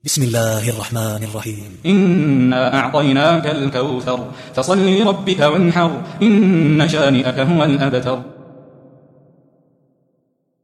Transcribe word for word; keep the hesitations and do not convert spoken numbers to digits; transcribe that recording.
بسم الله الرحمن الرحيم. إنا أعطيناك الكوثر فصل لربك وانحر إن شانئك هو الأبتر.